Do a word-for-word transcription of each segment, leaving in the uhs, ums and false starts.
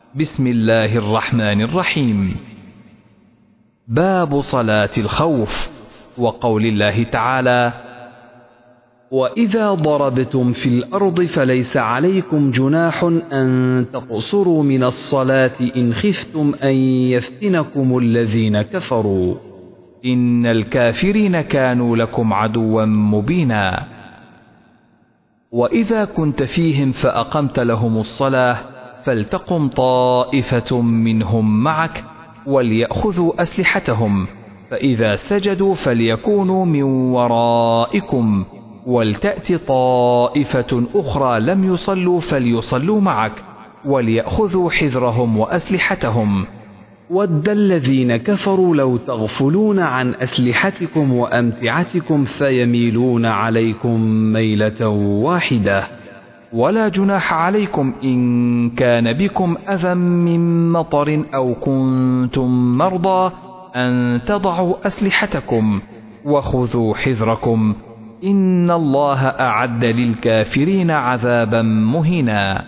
بسم الله الرحمن الرحيم. باب صلاة الخوف. وقول الله تعالى: وإذا ضربتم في الأرض فليس عليكم جناح أن تقصروا من الصلاة إن خفتم أن يفتنكم الذين كفروا إن الكافرين كانوا لكم عدوا مبينا. وإذا كنت فيهم فأقمت لهم الصلاة فلتقم طائفة منهم معك وليأخذوا أسلحتهم، فإذا سجدوا فليكونوا من ورائكم، ولتأت طائفة أخرى لم يصلوا فليصلوا معك وليأخذوا حذرهم وأسلحتهم. ود الذين كفروا لو تغفلون عن أسلحتكم وأمتعتكم فيميلون عليكم ميلة واحدة. ولا جناح عليكم إن كان بكم أذى من مطر أو كنتم مرضى أن تضعوا أسلحتكم وخذوا حذركم، إن الله أعد للكافرين عذابا مهينا.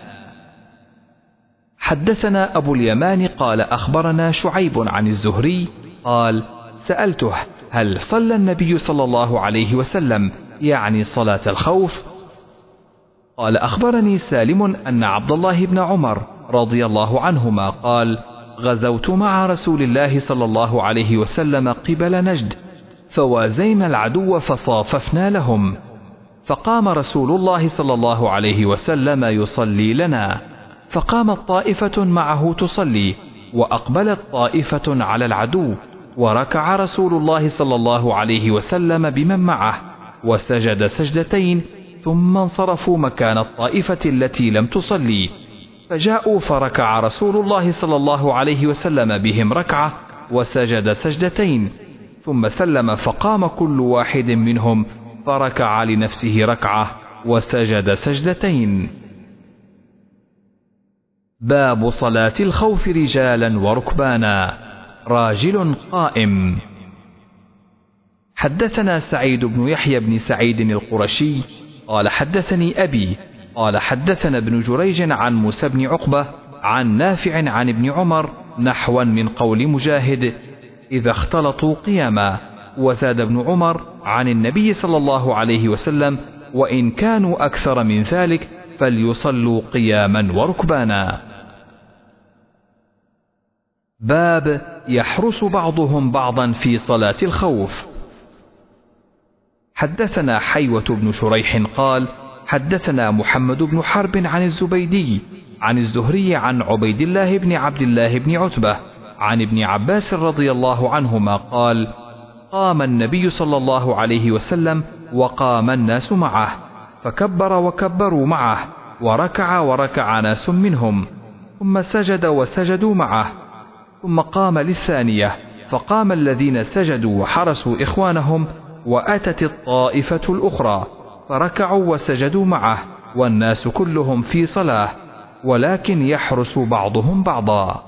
حدثنا أبو اليمان قال أخبرنا شعيب عن الزهري قال: سألته: هل صلى النبي صلى الله عليه وسلم يعني صلاة الخوف؟ قال: أخبرني سالم أن عبد الله بن عمر رضي الله عنهما قال: غزوت مع رسول الله صلى الله عليه وسلم قبل نجد، فوازينا العدو فصاففنا لهم، فقام رسول الله صلى الله عليه وسلم يصلي لنا، فقامت طائفة معه تصلي، وأقبلت طائفة على العدو، وركع رسول الله صلى الله عليه وسلم بمن معه وسجد سجدتين، ثم انصرفوا مكان الطائفة التي لم تصلي، فجاءوا فركع رسول الله صلى الله عليه وسلم بهم ركعة وسجد سجدتين، ثم سلم، فقام كل واحد منهم فركع لنفسه ركعة وسجد سجدتين. باب صلاة الخوف رجالا وركبانا. راجل قائم. حدثنا سعيد بن يحيى بن سعيد القرشي قال حدثني أبي قال حدثنا ابن جريج عن موسى بن عقبة عن نافع عن ابن عمر نحوا من قول مجاهد: إذا اختلطوا قياما. وزاد ابن عمر عن النبي صلى الله عليه وسلم: وإن كانوا أكثر من ذلك فليصلوا قياما وركبانا. باب يحرس بعضهم بعضا في صلاة الخوف. حدثنا حيوة بن شريح قال حدثنا محمد بن حرب عن الزبيدي عن الزهري عن عبيد الله بن عبد الله بن عتبة عن ابن عباس رضي الله عنهما قال: قام النبي صلى الله عليه وسلم وقام الناس معه، فكبر وكبروا معه، وركع وركع ناس منهم، ثم سجد وسجدوا معه، ثم قام للثانية، فقام الذين سجدوا وحرسوا إخوانهم، وأتت الطائفة الأخرى فركعوا وسجدوا معه، والناس كلهم في صلاة، ولكن يحرس بعضهم بعضا.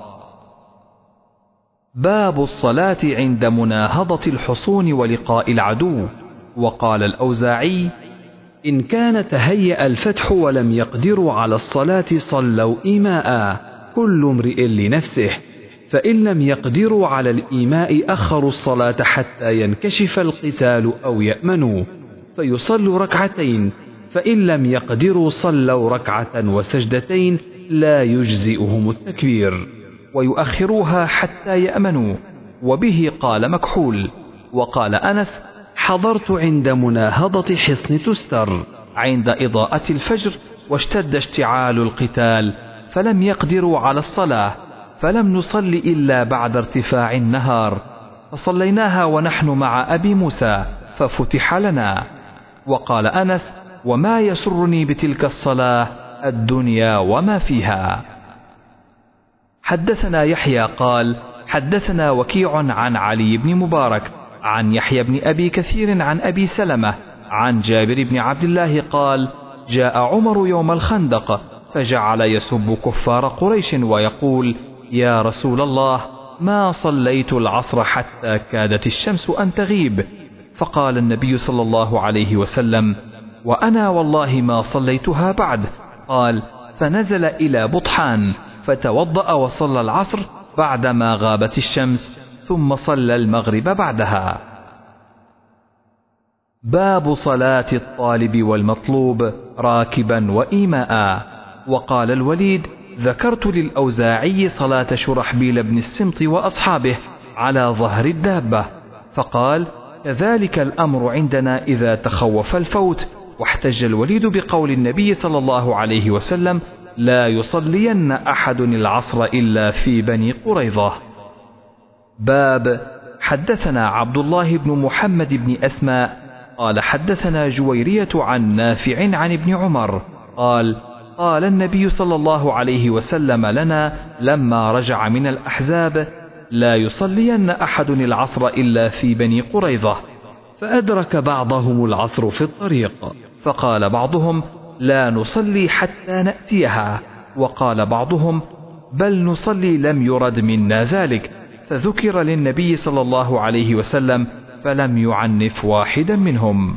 باب الصلاة عند مناهضة الحصون ولقاء العدو. وقال الأوزاعي: إن كان تهيأ الفتح ولم يقدروا على الصلاة صلوا إيماء، كل امرئ لنفسه، فإن لم يقدروا على الإيماء أخروا الصلاة حتى ينكشف القتال أو يأمنوا، فيصلوا ركعتين، فإن لم يقدروا صلوا ركعة وسجدتين لا يجزئهم التكبير، ويؤخروها حتى يأمنوا. وبه قال مكحول. وقال أنس: حضرت عند مناهضة حصن تستر عند إضاءة الفجر، واشتد اشتعال القتال، فلم يقدروا على الصلاة، فلم نصل إلا بعد ارتفاع النهار، فصليناها ونحن مع أبي موسى ففتح لنا. وقال أنس: وما يسرني بتلك الصلاة الدنيا وما فيها. حدثنا يحيى قال حدثنا وكيع عن علي بن مبارك عن يحيى بن أبي كثير عن أبي سلمة عن جابر بن عبد الله قال: جاء عمر يوم الخندق فجعل يسب كفار قريش ويقول: يا رسول الله، ما صليت العصر حتى كادت الشمس أن تغيب. فقال النبي صلى الله عليه وسلم: وأنا والله ما صليتها بعد. قال: فنزل إلى بطحان فتوضأ وصلى العصر بعدما غابت الشمس، ثم صلى المغرب بعدها. باب صلاة الطالب والمطلوب راكبا وإيماء. وقال الوليد: ذكرت للأوزاعي صلاة شرحبيل بن السمط وأصحابه على ظهر الدابة، فقال: كذلك الأمر عندنا إذا تخوف الفوت. واحتج الوليد بقول النبي صلى الله عليه وسلم: لا يصلين أحد العصر إلا في بني قريظة. باب حدثنا عبد الله بن محمد بن أسماء قال حدثنا جويرية عن نافع عن ابن عمر قال: قال النبي صلى الله عليه وسلم لنا لما رجع من الأحزاب: لا يصلين أحد العصر إلا في بني قريظة. فأدرك بعضهم العصر في الطريق، فقال بعضهم: لا نصلي حتى نأتيها. وقال بعضهم: بل نصلي لم يرد منا ذلك. فذكر للنبي صلى الله عليه وسلم فلم يعنف واحدا منهم.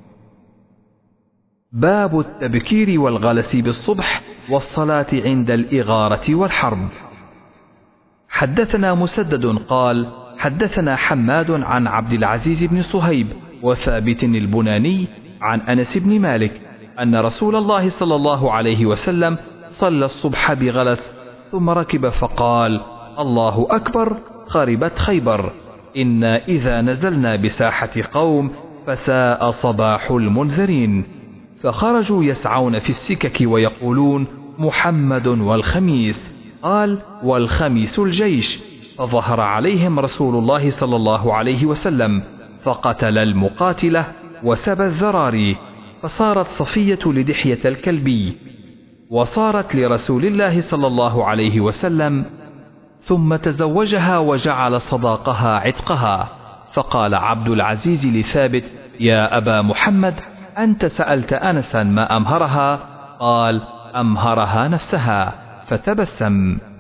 باب التبكير والغلس بالصبح والصلاة عند الإغارة والحرب. حدثنا مسدد قال حدثنا حماد عن عبد العزيز بن صهيب وثابت البناني عن أنس بن مالك أن رسول الله صلى الله عليه وسلم صلى الصبح بغلس ثم ركب فقال: الله أكبر، خربت خيبر، إنا إذا نزلنا بساحة قوم فساء صباح المنذرين. فخرجوا يسعون في السكك ويقولون: محمد والخميس. قال: والخميس الجيش. فظهر عليهم رسول الله صلى الله عليه وسلم فقتل المقاتلة وسبى الذراري، فصارت صفية لدحية الكلبي، وصارت لرسول الله صلى الله عليه وسلم، ثم تزوجها وجعل صداقها عتقها. فقال عبد العزيز لثابت: يا أبا محمد، أنت سألت أنسا ما أمهرها؟ قال: أمهرها نفسها. فتبسم.